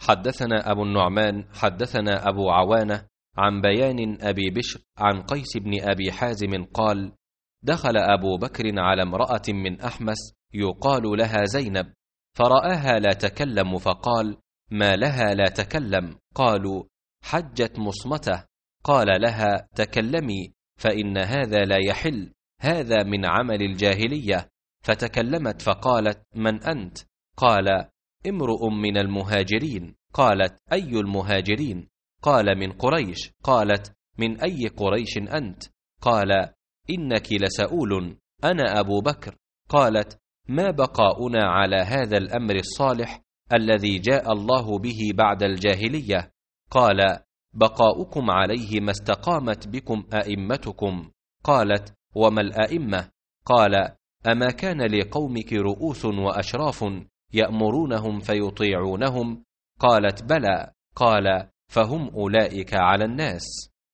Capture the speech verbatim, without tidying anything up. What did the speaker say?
حدثنا أبو النعمان حدثنا أبو عوانة عن بيان أبي بشر عن قيس بن أبي حازم قال: دخل أبو بكر على امرأة من أحمس يقال لها زينب، فرآها لا تكلم فقال: ما لها لا تكلم؟ قالوا: حجت مصمته. قال لها: تكلمي، فإن هذا لا يحل، هذا من عمل الجاهلية. فتكلمت فقالت: من أنت؟ قال: امرؤ من المهاجرين. قالت: أي المهاجرين؟ قال: من قريش. قالت: من أي قريش أنت؟ قال: إنك لسؤول، أنا أبو بكر. قالت: ما بقاؤنا على هذا الأمر الصالح الذي جاء الله به بعد الجاهلية؟ قال: بقاؤكم عليه ما استقامت بكم أئمتكم. قالت: وما الأئمة؟ قال: أما كان لقومك رؤوس وأشراف يأمرونهم فيطيعونهم؟ قالت: بلى. قال: فهم أولئك على الناس.